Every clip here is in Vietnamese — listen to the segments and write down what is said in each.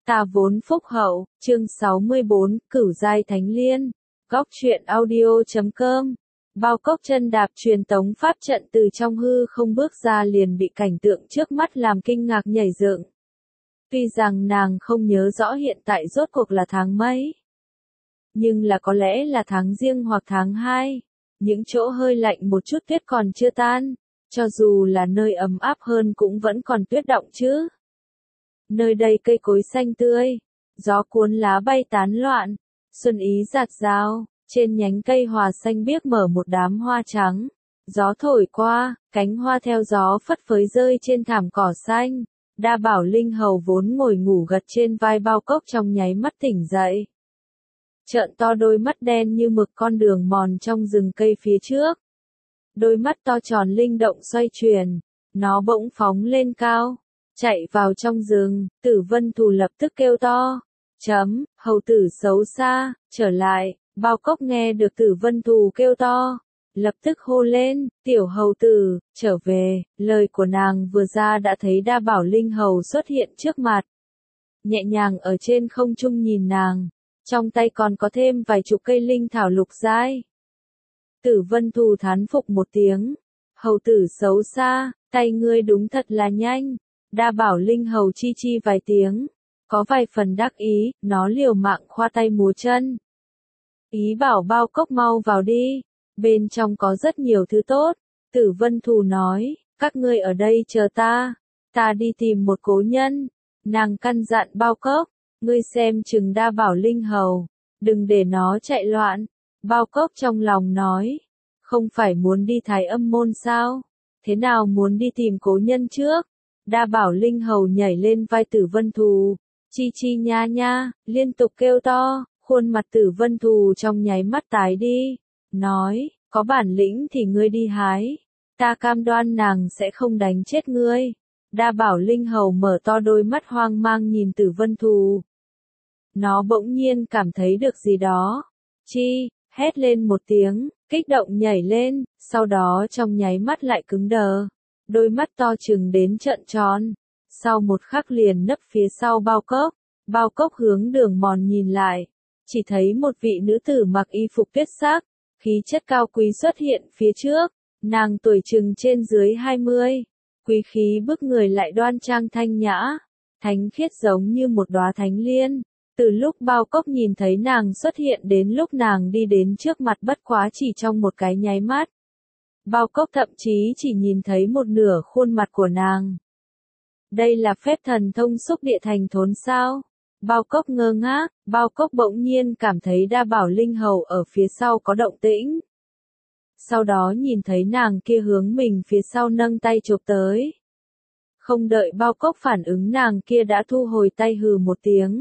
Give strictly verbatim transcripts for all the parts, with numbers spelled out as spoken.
Ta vốn phúc hậu, chương sáu mươi bốn, Cửu giai thánh liên. Góc truyện audio chấm com. Bao cốc chân đạp truyền tống pháp trận từ trong hư không bước ra liền bị cảnh tượng trước mắt làm kinh ngạc nhảy dựng. Tuy rằng nàng không nhớ rõ hiện tại rốt cuộc là tháng mấy, nhưng là có lẽ là tháng giêng hoặc tháng hai. Những chỗ hơi lạnh một chút tuyết còn chưa tan, cho dù là nơi ấm áp hơn cũng vẫn còn tuyết động chứ. Nơi đây cây cối xanh tươi, gió cuốn lá bay tán loạn, xuân ý rạt rào, trên nhánh cây hòa xanh biếc mở một đám hoa trắng. Gió thổi qua, cánh hoa theo gió phất phới rơi trên thảm cỏ xanh. Đa Bảo Linh Hầu vốn ngồi ngủ gật trên vai Bao Cốc trong nháy mắt tỉnh dậy. Trợn to đôi mắt đen như mực con đường mòn trong rừng cây phía trước. Đôi mắt to tròn linh động xoay chuyển, nó bỗng phóng lên cao, chạy vào trong rừng. Tử Vân Thù lập tức kêu to, chấm, hầu tử xấu xa, trở lại. Bao Cốc nghe được Tử Vân Thù kêu to, lập tức hô lên, tiểu hầu tử, trở về. Lời của nàng vừa ra đã thấy Đa Bảo Linh Hầu xuất hiện trước mặt, nhẹ nhàng ở trên không trung nhìn nàng, trong tay còn có thêm vài chục cây linh thảo lục giai. Tử Vân Thù thán phục một tiếng, hầu tử xấu xa, tay ngươi đúng thật là nhanh. Đa Bảo Linh Hầu chi chi vài tiếng, có vài phần đắc ý, nó liều mạng khoa tay múa chân. Ý bảo Bao Cốc mau vào đi, bên trong có rất nhiều thứ tốt. Tử Vân Thù nói, các ngươi ở đây chờ ta, ta đi tìm một cố nhân. Nàng căn dặn Bao Cốc, ngươi xem chừng Đa Bảo Linh Hầu, đừng để nó chạy loạn. Bao Cốc trong lòng nói, không phải muốn đi Thái Âm môn sao, thế nào muốn đi tìm cố nhân trước. Đa Bảo Linh Hầu nhảy lên vai Tử Vân Thù, chi chi nha nha, liên tục kêu to. Khuôn mặt Tử Vân Thù trong nháy mắt tái đi, nói, có bản lĩnh thì ngươi đi hái, ta cam đoan nàng sẽ không đánh chết ngươi. Đa Bảo Linh Hầu mở to đôi mắt hoang mang nhìn Tử Vân Thù. Nó bỗng nhiên cảm thấy được gì đó, chi, hét lên một tiếng, kích động nhảy lên, sau đó trong nháy mắt lại cứng đờ, đôi mắt to trừng đến trợn tròn, sau một khắc liền nấp phía sau Bao Cốc. Bao Cốc hướng đường mòn nhìn lại, chỉ thấy một vị nữ tử mặc y phục tuyết sắc, khí chất cao quý xuất hiện phía trước. Nàng tuổi chừng trên dưới hai mươi, quý khí bức người lại đoan trang thanh nhã, thánh khiết giống như một đóa thánh liên. Từ lúc Bao Cốc nhìn thấy nàng xuất hiện đến lúc nàng đi đến trước mặt bất quá chỉ trong một cái nháy mắt. Bao Cốc thậm chí chỉ nhìn thấy một nửa khuôn mặt của nàng. Đây là phép thần thông xúc địa thành thốn sao? Bao Cốc ngơ ngác. Bao Cốc bỗng nhiên cảm thấy Đa Bảo Linh Hầu ở phía sau có động tĩnh. Sau đó nhìn thấy nàng kia hướng mình phía sau nâng tay chụp tới. Không đợi Bao Cốc phản ứng nàng kia đã thu hồi tay hừ một tiếng.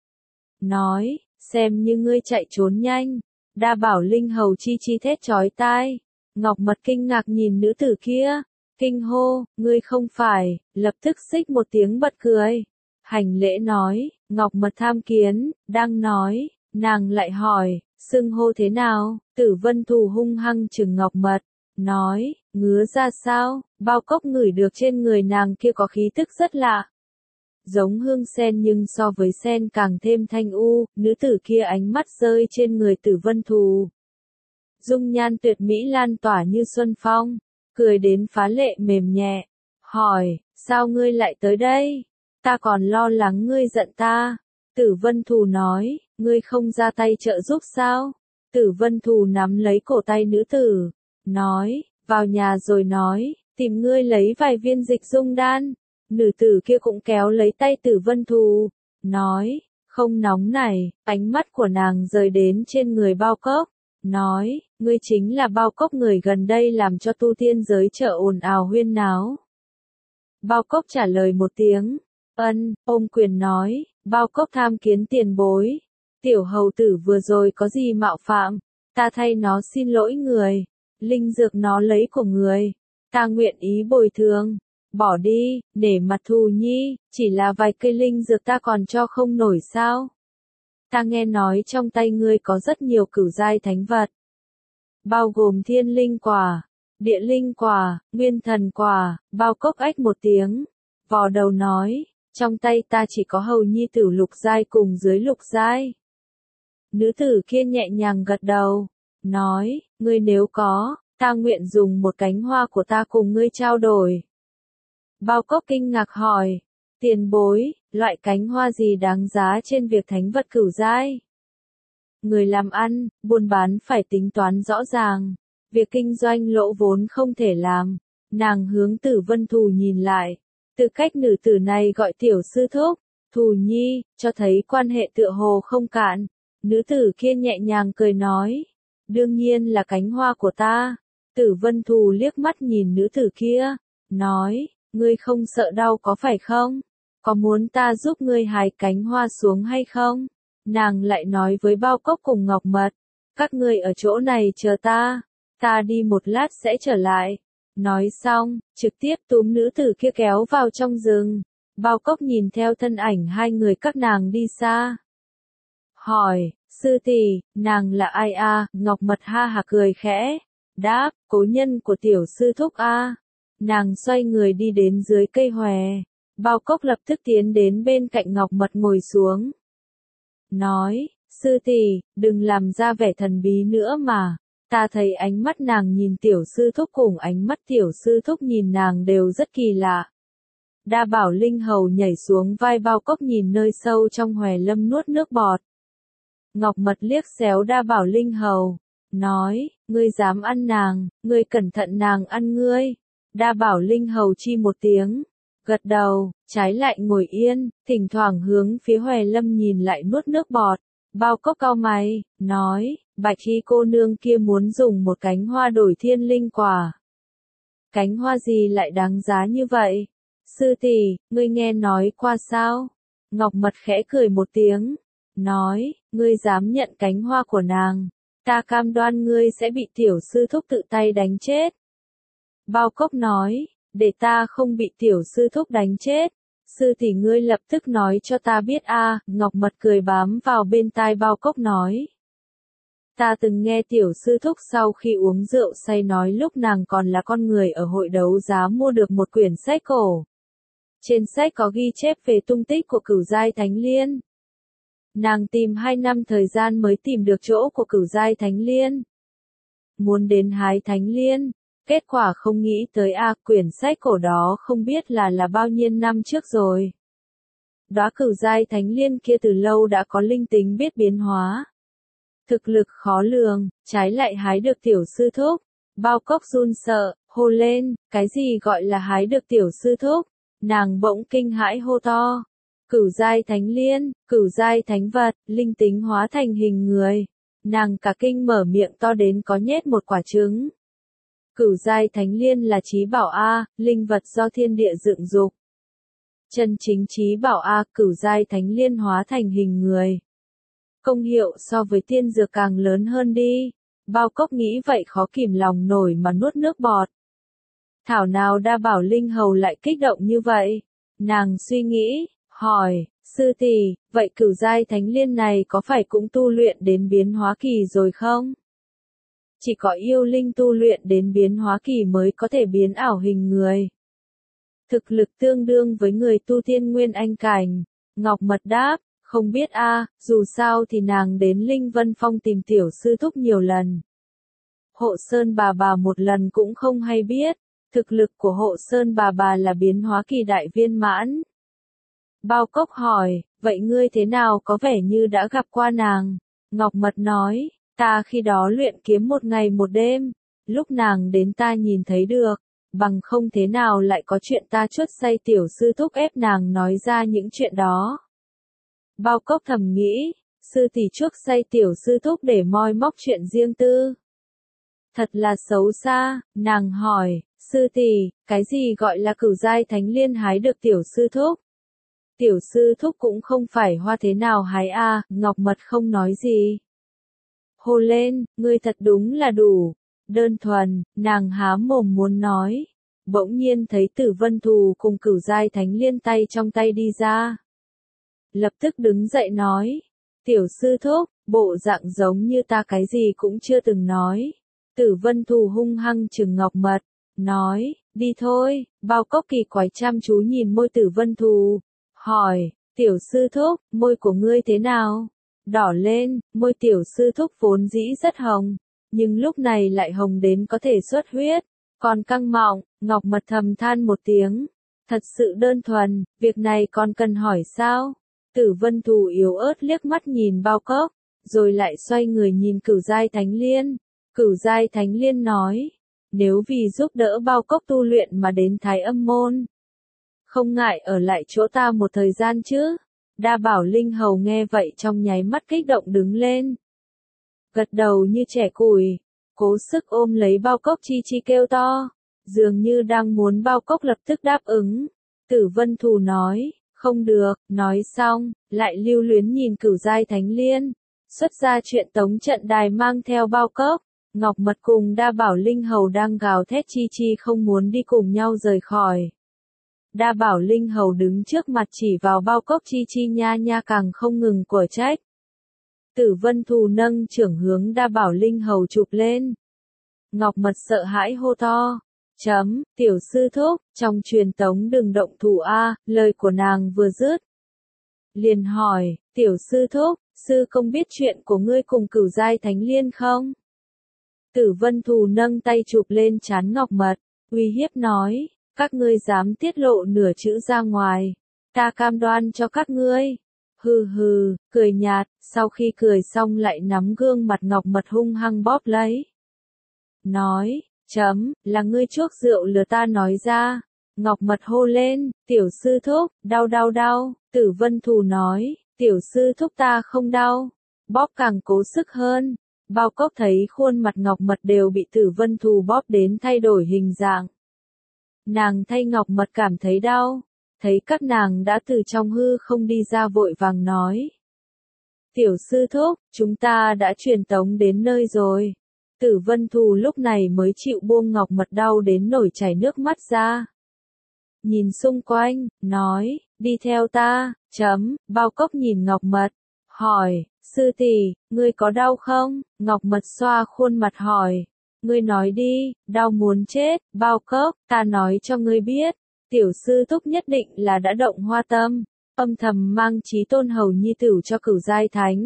Nói, xem như ngươi chạy trốn nhanh. Đa Bảo Linh Hầu chi chi thét chói tai. Ngọc Mật kinh ngạc nhìn nữ tử kia, kinh hô, ngươi không phải, lập tức xích một tiếng bật cười. Hành lễ nói, Ngọc Mật tham kiến. Đang nói, nàng lại hỏi, xưng hô thế nào? Tử Vân Thù hung hăng chừng Ngọc Mật, nói, ngứa ra sao? Bao Cốc ngửi được trên người nàng kia có khí tức rất lạ, giống hương sen nhưng so với sen càng thêm thanh u. Nữ tử kia ánh mắt rơi trên người Tử Vân Thù, dung nhan tuyệt mỹ lan tỏa như xuân phong, cười đến phá lệ mềm nhẹ, hỏi, sao ngươi lại tới đây? Ta còn lo lắng ngươi giận ta. Tử Vân Thù nói, ngươi không ra tay trợ giúp sao? Tử Vân Thù nắm lấy cổ tay nữ tử, nói, vào nhà rồi nói, tìm ngươi lấy vài viên dịch dung đan. Nữ tử kia cũng kéo lấy tay Tử Vân Thù, nói, không nóng này. Ánh mắt của nàng rời đến trên người Bao Cốc, nói, ngươi chính là Bao Cốc người gần đây làm cho tu tiên giới chợ ồn ào huyên náo. Bao Cốc trả lời một tiếng, ân, ôm quyền nói, Bao Cốc tham kiến tiền bối. Tiểu hầu tử vừa rồi có gì mạo phạm, ta thay nó xin lỗi người. Linh dược nó lấy của người, ta nguyện ý bồi thường. Bỏ đi, nể mặt Thù nhi, chỉ là vài cây linh dược ta còn cho không nổi sao? Ta nghe nói trong tay ngươi có rất nhiều cửu giai thánh vật, bao gồm thiên linh quả, địa linh quả, nguyên thần quả. Bao Cốc ách một tiếng, vò đầu nói, Trong tay ta chỉ có hầu nhi tử lục giai cùng dưới lục giai. Nữ tử kia nhẹ nhàng gật đầu, nói, ngươi nếu có, ta nguyện dùng một cánh hoa của ta cùng ngươi trao đổi. Bao Cốc kinh ngạc hỏi, tiền bối, loại cánh hoa gì đáng giá trên việc thánh vật cửu giai? Người làm ăn, buôn bán phải tính toán rõ ràng, việc kinh doanh lỗ vốn không thể làm. Nàng hướng Tử Vân Thù nhìn lại, tư cách nữ tử này gọi tiểu sư thúc, Thù nhi, cho thấy quan hệ tựa hồ không cạn. Nữ tử kia nhẹ nhàng cười nói, đương nhiên là cánh hoa của ta. Tử Vân Thù liếc mắt nhìn nữ tử kia, nói, ngươi không sợ đau có phải không? Có muốn ta giúp ngươi hái cánh hoa xuống hay không? Nàng lại nói với Bao Cốc cùng Ngọc Mật, các ngươi ở chỗ này chờ ta, ta đi một lát sẽ trở lại. Nói xong, trực tiếp túm nữ tử kia kéo vào trong rừng. Bao Cốc nhìn theo thân ảnh hai người các nàng đi xa. Hỏi, sư tỷ, nàng là ai a? Ngọc Mật ha hả cười khẽ, đáp, cố nhân của tiểu sư thúc a. Nàng xoay người đi đến dưới cây hòe. Bao Cốc lập tức tiến đến bên cạnh Ngọc Mật ngồi xuống. Nói, sư tỷ, đừng làm ra vẻ thần bí nữa mà. Ta thấy ánh mắt nàng nhìn tiểu sư thúc cùng ánh mắt tiểu sư thúc nhìn nàng đều rất kỳ lạ. Đa Bảo Linh Hầu nhảy xuống vai Bao Cốc nhìn nơi sâu trong hòe lâm nuốt nước bọt. Ngọc Mật liếc xéo Đa Bảo Linh Hầu, nói, ngươi dám ăn nàng, ngươi cẩn thận nàng ăn ngươi. Đa Bảo Linh Hầu chi một tiếng, gật đầu, trái lại ngồi yên, thỉnh thoảng hướng phía hòe lâm nhìn lại nuốt nước bọt. Bao Cốc cau mày, nói, Bạch Y cô nương kia muốn dùng một cánh hoa đổi thiên linh quả. Cánh hoa gì lại đáng giá như vậy? Sư tỷ, ngươi nghe nói qua sao? Ngọc Mật khẽ cười một tiếng, nói, ngươi dám nhận cánh hoa của nàng, ta cam đoan ngươi sẽ bị tiểu sư thúc tự tay đánh chết. Bao Cốc nói, để ta không bị tiểu sư thúc đánh chết. Sư tỷ ngươi lập tức nói cho ta biết a. Ngọc Mật cười bám vào bên tai Bao Cốc nói. Ta từng nghe tiểu sư thúc sau khi uống rượu say nói lúc nàng còn là con người ở hội đấu giá mua được một quyển sách cổ. Trên sách có ghi chép về tung tích của Cửu Giai Thánh Liên. Nàng tìm hai năm thời gian mới tìm được chỗ của Cửu Giai Thánh Liên. Muốn đến hái Thánh Liên, kết quả không nghĩ tới a, quyển sách cổ đó không biết là là bao nhiêu năm trước rồi. Đóa Cửu Giai Thánh Liên kia từ lâu đã có linh tính biết biến hóa. Thực lực khó lường, trái lại hái được tiểu sư thúc. Bao Cốc run sợ, hô lên, cái gì gọi là hái được tiểu sư thúc? Nàng bỗng kinh hãi hô to. Cửu Giai Thánh Liên, Cửu Giai Thánh Vật, linh tính hóa thành hình người. Nàng cả kinh mở miệng to đến có nhét một quả trứng. Cửu Giai Thánh Liên là chí bảo A, linh vật do thiên địa dựng dục. Chân chính chí bảo A, Cửu Giai Thánh Liên hóa thành hình người. Công hiệu so với tiên dược càng lớn hơn đi. Bao Cốc nghĩ vậy khó kìm lòng nổi mà nuốt nước bọt. Thảo nào Đa Bảo Linh Hầu lại kích động như vậy? Nàng suy nghĩ, hỏi, sư tỷ, vậy Cửu Giai Thánh Liên này có phải cũng tu luyện đến biến hóa kỳ rồi không? Chỉ có yêu linh tu luyện đến biến hóa kỳ mới có thể biến ảo hình người. Thực lực tương đương với người tu tiên nguyên anh cảnh. Ngọc Mật đáp, không biết a, dù sao thì nàng đến Linh Vân Phong tìm tiểu sư thúc nhiều lần. Hộ Sơn bà bà một lần cũng không hay biết, thực lực của Hộ Sơn bà bà là biến hóa kỳ đại viên mãn. Bao Cốc hỏi, vậy ngươi thế nào có vẻ như đã gặp qua nàng? Ngọc Mật nói, ta khi đó luyện kiếm một ngày một đêm, lúc nàng đến ta nhìn thấy được, bằng không thế nào lại có chuyện ta chuất say tiểu sư thúc ép nàng nói ra những chuyện đó. Bao Cốc thầm nghĩ, sư tỷ chuốc say tiểu sư thúc để moi móc chuyện riêng tư. Thật là xấu xa, nàng hỏi, sư tỷ, cái gì gọi là Cửu Giai Thánh Liên hái được tiểu sư thúc? Tiểu sư thúc cũng không phải hoa thế nào hái a. Ngọc Mật không nói gì. Hô lên, ngươi thật đúng là đủ. Đơn thuần, nàng há mồm muốn nói. Bỗng nhiên thấy Tử Vân Thù cùng Cửu Giai Thánh Liên tay trong tay đi ra. Lập tức đứng dậy nói, tiểu sư thúc, bộ dạng giống như ta cái gì cũng chưa từng nói. Tử Vân Thù hung hăng trừng Ngọc Mật, nói, đi thôi. Bao Cốc kỳ quái chăm chú nhìn môi Tử Vân Thù, hỏi, tiểu sư thúc, môi của ngươi thế nào? Đỏ lên, môi tiểu sư thúc vốn dĩ rất hồng, nhưng lúc này lại hồng đến có thể xuất huyết, còn căng mọng. Ngọc Mật thầm than một tiếng, thật sự đơn thuần, việc này còn cần hỏi sao? Tử Vân Thù yếu ớt liếc mắt nhìn Bao Cốc, rồi lại xoay người nhìn Cửu Giai Thánh Liên. Cửu Giai Thánh Liên nói, nếu vì giúp đỡ Bao Cốc tu luyện mà đến Thái Âm Môn, không ngại ở lại chỗ ta một thời gian chứ? Đa Bảo Linh Hầu nghe vậy trong nháy mắt kích động đứng lên, gật đầu như trẻ củi, cố sức ôm lấy Bao Cốc chi chi kêu to, dường như đang muốn Bao Cốc lập tức đáp ứng. Tử Vân Thù nói, không được, nói xong, lại lưu luyến nhìn Cửu Giai Thánh Liên, xuất ra chuyện tống trận đài mang theo Bao Cốc. Ngọc Mật cùng Đa Bảo Linh Hầu đang gào thét chi chi không muốn đi cùng nhau rời khỏi. Đa Bảo Linh Hầu đứng trước mặt chỉ vào Bao Cốc chi chi nha nha càng không ngừng của trách. Tử Vân Thù nâng trưởng hướng Đa Bảo Linh Hầu chụp lên. Ngọc Mật sợ hãi hô to, chấm, tiểu sư thúc, trong truyền tống đừng động thủ a, lời của nàng vừa dứt. Liền hỏi, tiểu sư thúc, sư không biết chuyện của ngươi cùng Cửu Giai Thánh Liên không? Tử Vân Thù nâng tay chụp lên trán Ngọc Mật, uy hiếp nói, các ngươi dám tiết lộ nửa chữ ra ngoài, ta cam đoan cho các ngươi. Hừ hừ, cười nhạt, sau khi cười xong lại nắm gương mặt Ngọc Mật hung hăng bóp lấy. Nói, chấm, là ngươi chuốc rượu lừa ta nói ra. Ngọc Mật hô lên, tiểu sư thúc, đau đau đau. Tử Vân Thù nói, tiểu sư thúc ta không đau. Bóp càng cố sức hơn. Bao Cốc thấy khuôn mặt Ngọc Mật đều bị Tử Vân Thù bóp đến thay đổi hình dạng. Nàng thay Ngọc Mật cảm thấy đau. Thấy các nàng đã từ trong hư không đi ra vội vàng nói. Tiểu sư thúc, chúng ta đã truyền tống đến nơi rồi. Tử Vân Thù lúc này mới chịu buông Ngọc Mật đau đến nổi chảy nước mắt ra. Nhìn xung quanh, nói, đi theo ta, chấm, Bao Cốc nhìn Ngọc Mật, hỏi, sư tỷ, ngươi có đau không? Ngọc Mật xoa khuôn mặt hỏi, ngươi nói đi, đau muốn chết. Bao Cốc, ta nói cho ngươi biết, tiểu sư thúc nhất định là đã động hoa tâm, âm thầm mang Chí Tôn hầu nhi tử cho Cửu Giai Thánh.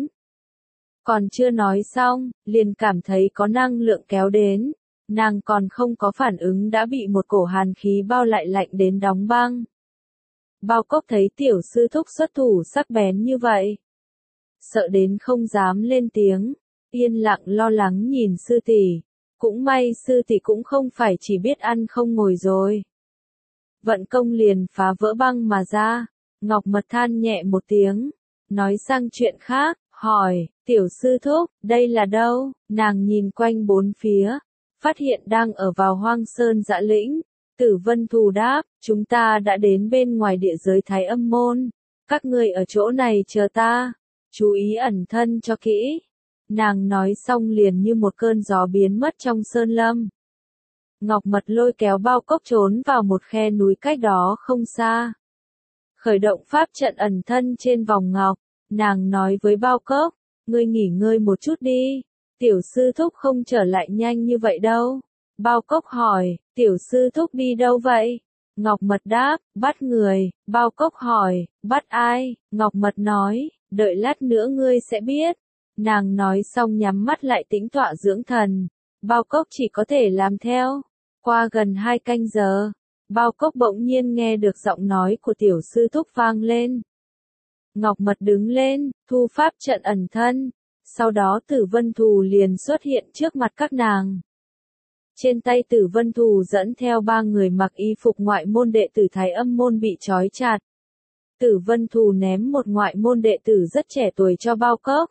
Còn chưa nói xong, liền cảm thấy có năng lượng kéo đến, nàng còn không có phản ứng đã bị một cổ hàn khí bao lại lạnh đến đóng băng. Bao Cốc thấy tiểu sư thúc xuất thủ sắc bén như vậy, sợ đến không dám lên tiếng, yên lặng lo lắng nhìn sư tỷ, cũng may sư tỷ cũng không phải chỉ biết ăn không ngồi rồi. Vận công liền phá vỡ băng mà ra, Ngọc Mật than nhẹ một tiếng, nói sang chuyện khác, hỏi, tiểu sư thúc, đây là đâu? Nàng nhìn quanh bốn phía, phát hiện đang ở vào Hoang Sơn Dã Lĩnh. Tử Vân Thù đáp, chúng ta đã đến bên ngoài địa giới Thái Âm Môn, các ngươi ở chỗ này chờ ta, chú ý ẩn thân cho kỹ. Nàng nói xong liền như một cơn gió biến mất trong sơn lâm. Ngọc Mật lôi kéo Bao Cốc trốn vào một khe núi cách đó không xa. Khởi động pháp trận ẩn thân trên vòng ngọc, nàng nói với Bao Cốc, ngươi nghỉ ngơi một chút đi, tiểu sư thúc không trở lại nhanh như vậy đâu. Bao Cốc hỏi, tiểu sư thúc đi đâu vậy? Ngọc Mật đáp, bắt người. Bao Cốc hỏi, bắt ai? Ngọc Mật nói, đợi lát nữa ngươi sẽ biết. Nàng nói xong nhắm mắt lại tĩnh tọa dưỡng thần. Bao Cốc chỉ có thể làm theo. Qua gần hai canh giờ, Bao Cốc bỗng nhiên nghe được giọng nói của tiểu sư thúc vang lên. Ngọc Mật đứng lên, thu pháp trận ẩn thân. Sau đó Tử Vân Thù liền xuất hiện trước mặt các nàng. Trên tay Tử Vân Thù dẫn theo ba người mặc y phục ngoại môn đệ tử Thái Âm Môn bị trói chặt. Tử Vân Thù ném một ngoại môn đệ tử rất trẻ tuổi cho Bao Cốc.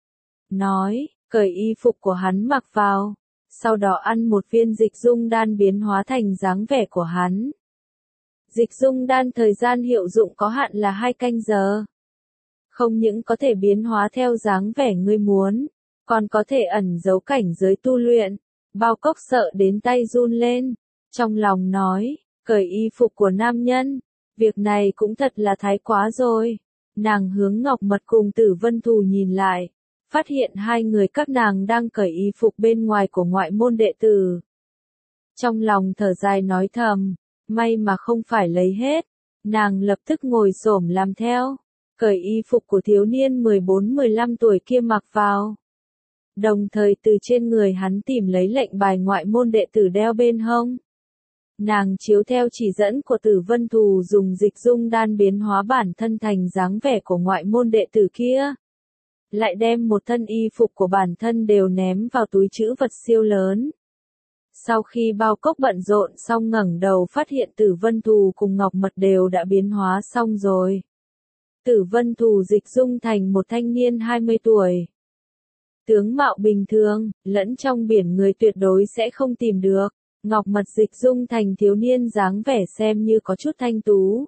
Nói, cởi y phục của hắn mặc vào. Sau đó ăn một viên dịch dung đan biến hóa thành dáng vẻ của hắn. Dịch dung đan thời gian hiệu dụng có hạn là hai canh giờ. Không những có thể biến hóa theo dáng vẻ ngươi muốn, còn có thể ẩn giấu cảnh giới tu luyện. Bao Cốc sợ đến tay run lên, trong lòng nói, cởi y phục của nam nhân, việc này cũng thật là thái quá rồi. Nàng hướng Ngọc Mật cùng Tử Vân Thù nhìn lại, phát hiện hai người các nàng đang cởi y phục bên ngoài của ngoại môn đệ tử. Trong lòng thở dài nói thầm, may mà không phải lấy hết, Nàng lập tức ngồi xổm làm theo, cởi y phục của thiếu niên mười bốn mười lăm tuổi kia mặc vào. Đồng thời từ trên người hắn tìm lấy lệnh bài ngoại môn đệ tử đeo bên hông. Nàng chiếu theo chỉ dẫn của Tử Vân Thù dùng dịch dung đan biến hóa bản thân thành dáng vẻ của ngoại môn đệ tử kia. Lại đem một thân y phục của bản thân đều ném vào túi trữ vật siêu lớn. Sau khi bao cốc bận rộn xong ngẩng đầu phát hiện Tử Vân Thù cùng Ngọc Mật đều đã biến hóa xong rồi. Tử Vân Thù dịch dung thành một thanh niên hai mươi tuổi. Tướng mạo bình thường, lẫn trong biển người tuyệt đối sẽ không tìm được. Ngọc Mật dịch dung thành thiếu niên dáng vẻ xem như có chút thanh tú.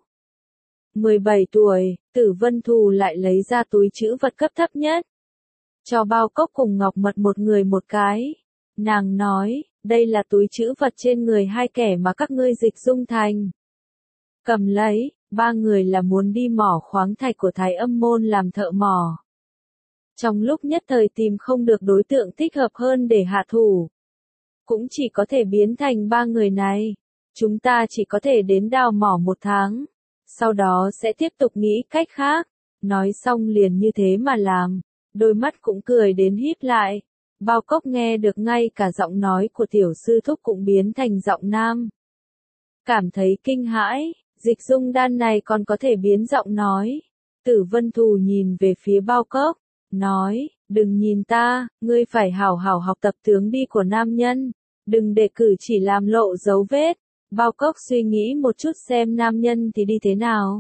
mười bảy tuổi, Tử Vân Thù lại lấy ra túi trữ vật cấp thấp nhất. Cho bao cốc cùng Ngọc Mật một người một cái. Nàng nói, đây là túi trữ vật trên người hai kẻ mà các ngươi dịch dung thành. Cầm lấy, ba người là muốn đi mỏ khoáng thạch của Thái Âm môn làm thợ mỏ. Trong lúc nhất thời tìm không được đối tượng thích hợp hơn để hạ thủ. Cũng chỉ có thể biến thành ba người này. Chúng ta chỉ có thể đến đào mỏ một tháng. Sau đó sẽ tiếp tục nghĩ cách khác. Nói xong liền như thế mà làm. Đôi mắt cũng cười đến híp lại. Bao cốc nghe được ngay cả giọng nói của tiểu sư thúc cũng biến thành giọng nam. Cảm thấy kinh hãi, dịch dung đan này còn có thể biến giọng nói. Tử Vân Thù nhìn về phía bao cốc, nói, đừng nhìn ta, ngươi phải hảo hảo học tập tướng đi của nam nhân, đừng để cử chỉ làm lộ dấu vết. Bao cốc suy nghĩ một chút xem nam nhân thì đi thế nào.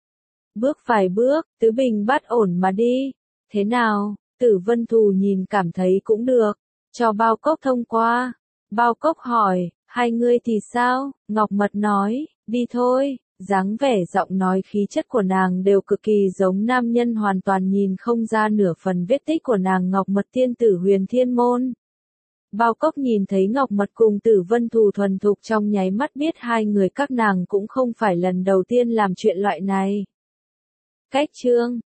Bước vài bước, tứ bình bắt ổn mà đi. Thế nào? Tử Vân Thù nhìn cảm thấy cũng được, cho bao cốc thông qua. Bao cốc hỏi, hai ngươi thì sao? Ngọc Mật nói, đi thôi. Dáng vẻ giọng nói khí chất của nàng đều cực kỳ giống nam nhân, hoàn toàn nhìn không ra nửa phần vết tích của nàng Ngọc Mật tiên tử Huyền Thiên môn. Bao cốc nhìn thấy Ngọc Mật cùng Tử Vân Thù thuần thục trong nháy mắt biết hai người các nàng cũng không phải lần đầu tiên làm chuyện loại này. Cách chương